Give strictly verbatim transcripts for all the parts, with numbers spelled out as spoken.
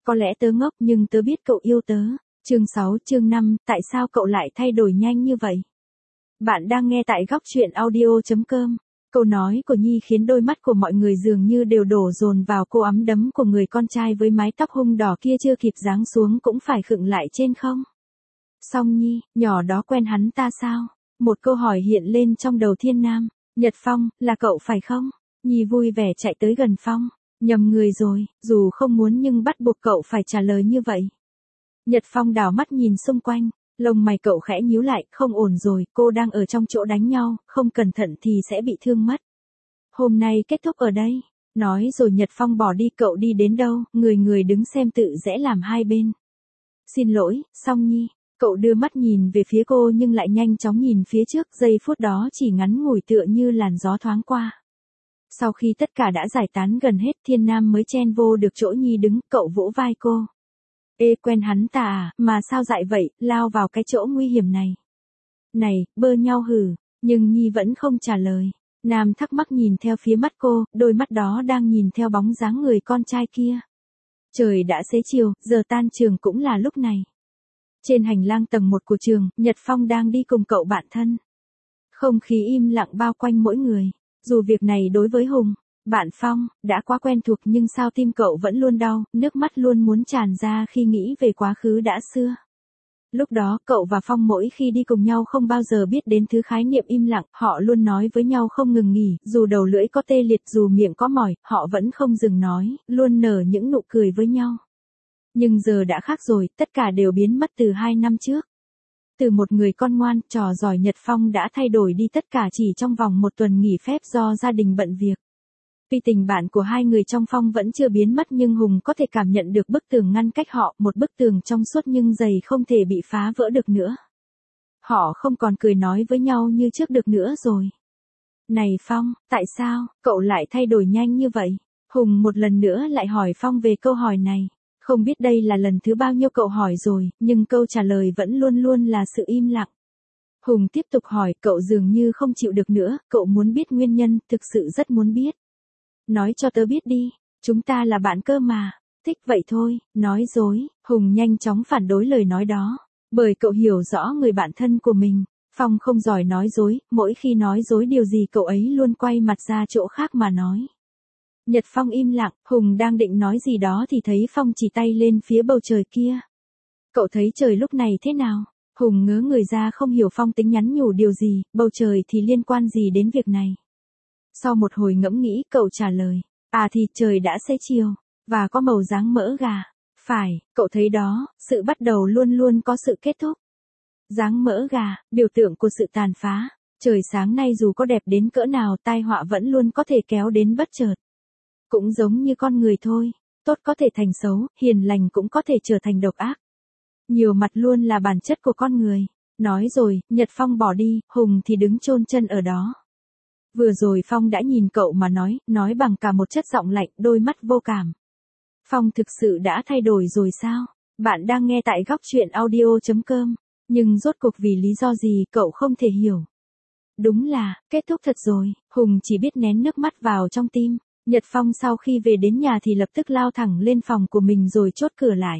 Có lẽ tớ ngốc nhưng tớ biết cậu yêu tớ. Chương sáu, chương năm, tại sao cậu lại thay đổi nhanh như vậy? Bạn đang nghe tại góc truyện audio chấm com. Câu nói của Nhi khiến đôi mắt của mọi người dường như đều đổ dồn vào cô ấm đấm của người con trai với mái tóc hung đỏ kia, chưa kịp giáng xuống cũng phải khựng lại trên không. Song Nhi, nhỏ đó quen hắn ta sao? Một câu hỏi hiện lên trong đầu Thiên Nam. Nhật Phong, là cậu phải không? Nhi vui vẻ chạy tới gần Phong. Nhầm người rồi, dù không muốn nhưng bắt buộc cậu phải trả lời như vậy. Nhật Phong đảo mắt nhìn xung quanh, lông mày cậu khẽ nhíu lại, không ổn rồi, cô đang ở trong chỗ đánh nhau, không cẩn thận thì sẽ bị thương mất. Hôm nay kết thúc ở đây. Nói rồi Nhật Phong bỏ đi, cậu đi đến đâu, người người đứng xem tự rẽ làm hai bên. Xin lỗi, Song Nhi. Cậu đưa mắt nhìn về phía cô nhưng lại nhanh chóng nhìn phía trước, giây phút đó chỉ ngắn ngủi tựa như làn gió thoáng qua. Sau khi tất cả đã giải tán gần hết, Thiên Nam mới chen vô được chỗ Nhi đứng, cậu vỗ vai cô. Ê, quen hắn ta à, mà sao dại vậy, lao vào cái chỗ nguy hiểm này. Này, bơ nhau hử, nhưng Nhi vẫn không trả lời. Nam thắc mắc nhìn theo phía mắt cô, đôi mắt đó đang nhìn theo bóng dáng người con trai kia. Trời đã xế chiều, giờ tan trường cũng là lúc này. Trên hành lang tầng một của trường, Nhật Phong đang đi cùng cậu bạn thân. Không khí im lặng bao quanh mỗi người. Dù việc này đối với Hùng, bạn Phong, đã quá quen thuộc nhưng sao tim cậu vẫn luôn đau, nước mắt luôn muốn tràn ra khi nghĩ về quá khứ đã xưa. Lúc đó cậu và Phong mỗi khi đi cùng nhau không bao giờ biết đến thứ khái niệm im lặng, họ luôn nói với nhau không ngừng nghỉ, dù đầu lưỡi có tê liệt, dù miệng có mỏi, họ vẫn không dừng nói, luôn nở những nụ cười với nhau. Nhưng giờ đã khác rồi, tất cả đều biến mất từ hai năm trước. Từ một người con ngoan, trò giỏi, Nhật Phong đã thay đổi đi tất cả chỉ trong vòng một tuần nghỉ phép do gia đình bận việc. Tuy tình bạn của hai người trong Phong vẫn chưa biến mất nhưng Hùng có thể cảm nhận được bức tường ngăn cách họ, một bức tường trong suốt nhưng dày không thể bị phá vỡ được nữa. Họ không còn cười nói với nhau như trước được nữa rồi. Này Phong, tại sao, cậu lại thay đổi nhanh như vậy? Hùng một lần nữa lại hỏi Phong về câu hỏi này. Không biết đây là lần thứ bao nhiêu cậu hỏi rồi, nhưng câu trả lời vẫn luôn luôn là sự im lặng. Hùng tiếp tục hỏi, cậu dường như không chịu được nữa, cậu muốn biết nguyên nhân, thực sự rất muốn biết. Nói cho tớ biết đi, chúng ta là bạn cơ mà. Thích vậy thôi, nói dối. Hùng nhanh chóng phản đối lời nói đó. Bởi cậu hiểu rõ người bạn thân của mình. Phong không giỏi nói dối, mỗi khi nói dối điều gì cậu ấy luôn quay mặt ra chỗ khác mà nói. Nhật Phong im lặng, Hùng đang định nói gì đó thì thấy Phong chỉ tay lên phía bầu trời kia. Cậu thấy trời lúc này thế nào? Hùng ngớ người ra không hiểu Phong tính nhắn nhủ điều gì, bầu trời thì liên quan gì đến việc này. Sau một hồi ngẫm nghĩ, cậu trả lời. À thì trời đã xế chiều, và có màu dáng mỡ gà. Phải, cậu thấy đó, sự bắt đầu luôn luôn có sự kết thúc. Dáng mỡ gà, biểu tượng của sự tàn phá. Trời sáng nay dù có đẹp đến cỡ nào, tai họa vẫn luôn có thể kéo đến bất chợt. Cũng giống như con người thôi, tốt có thể thành xấu, hiền lành cũng có thể trở thành độc ác. Nhiều mặt luôn là bản chất của con người. Nói rồi, Nhật Phong bỏ đi, Hùng thì đứng chôn chân ở đó. Vừa rồi Phong đã nhìn cậu mà nói, nói bằng cả một chất giọng lạnh, đôi mắt vô cảm. Phong thực sự đã thay đổi rồi sao? Bạn đang nghe tại góc truyện audio chấm com, nhưng rốt cuộc vì lý do gì cậu không thể hiểu. Đúng là, kết thúc thật rồi, Hùng chỉ biết nén nước mắt vào trong tim. Nhật Phong sau khi về đến nhà thì lập tức lao thẳng lên phòng của mình rồi chốt cửa lại.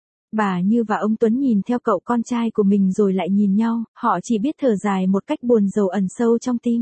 Bà Như và ông Tuấn nhìn theo cậu con trai của mình rồi lại nhìn nhau, họ chỉ biết thở dài một cách buồn rầu ẩn sâu trong tim.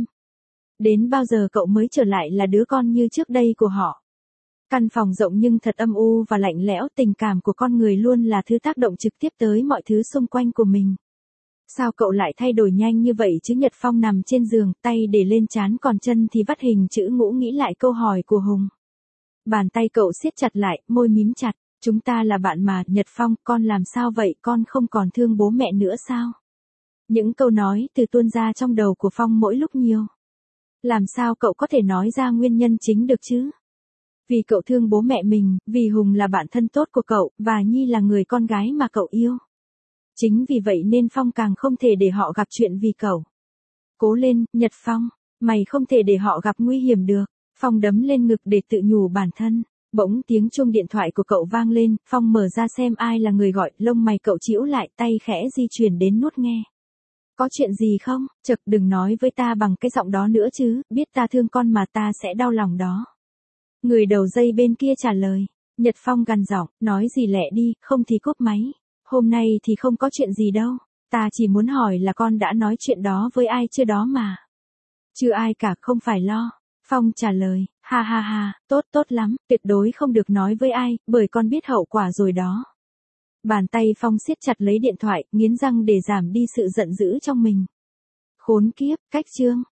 Đến bao giờ cậu mới trở lại là đứa con như trước đây của họ? Căn phòng rộng nhưng thật âm u và lạnh lẽo, tình cảm của con người luôn là thứ tác động trực tiếp tới mọi thứ xung quanh của mình. Sao cậu lại thay đổi nhanh như vậy chứ? Nhật Phong nằm trên giường, tay để lên trán còn chân thì vắt hình chữ ngũ nghĩ lại câu hỏi của Hùng. Bàn tay cậu siết chặt lại, môi mím chặt. Chúng ta là bạn mà, Nhật Phong, con làm sao vậy, con không còn thương bố mẹ nữa sao? Những câu nói từ tuôn ra trong đầu của Phong mỗi lúc nhiều. Làm sao cậu có thể nói ra nguyên nhân chính được chứ? Vì cậu thương bố mẹ mình, vì Hùng là bạn thân tốt của cậu, và Nhi là người con gái mà cậu yêu. Chính vì vậy nên Phong càng không thể để họ gặp chuyện vì cậu. Cố lên, Nhật Phong, mày không thể để họ gặp nguy hiểm được. Phong đấm lên ngực để tự nhủ bản thân. Bỗng tiếng chuông điện thoại của cậu vang lên, Phong mở ra xem ai là người gọi, lông mày cậu chĩu lại, tay khẽ di chuyển đến nút nghe. Có chuyện gì không? Chật, đừng nói với ta bằng cái giọng đó nữa chứ, biết ta thương con mà ta sẽ đau lòng đó. Người đầu dây bên kia trả lời. Nhật Phong gằn giọng, nói gì lẹ đi, không thì cúp máy. Hôm nay thì không có chuyện gì đâu. Ta chỉ muốn hỏi là con đã nói chuyện đó với ai chưa đó mà. Chưa ai cả, không phải lo. Phong trả lời, ha ha ha, tốt tốt lắm, tuyệt đối không được nói với ai, bởi con biết hậu quả rồi đó. Bàn tay Phong siết chặt lấy điện thoại, nghiến răng để giảm đi sự giận dữ trong mình. Khốn kiếp, cách chương.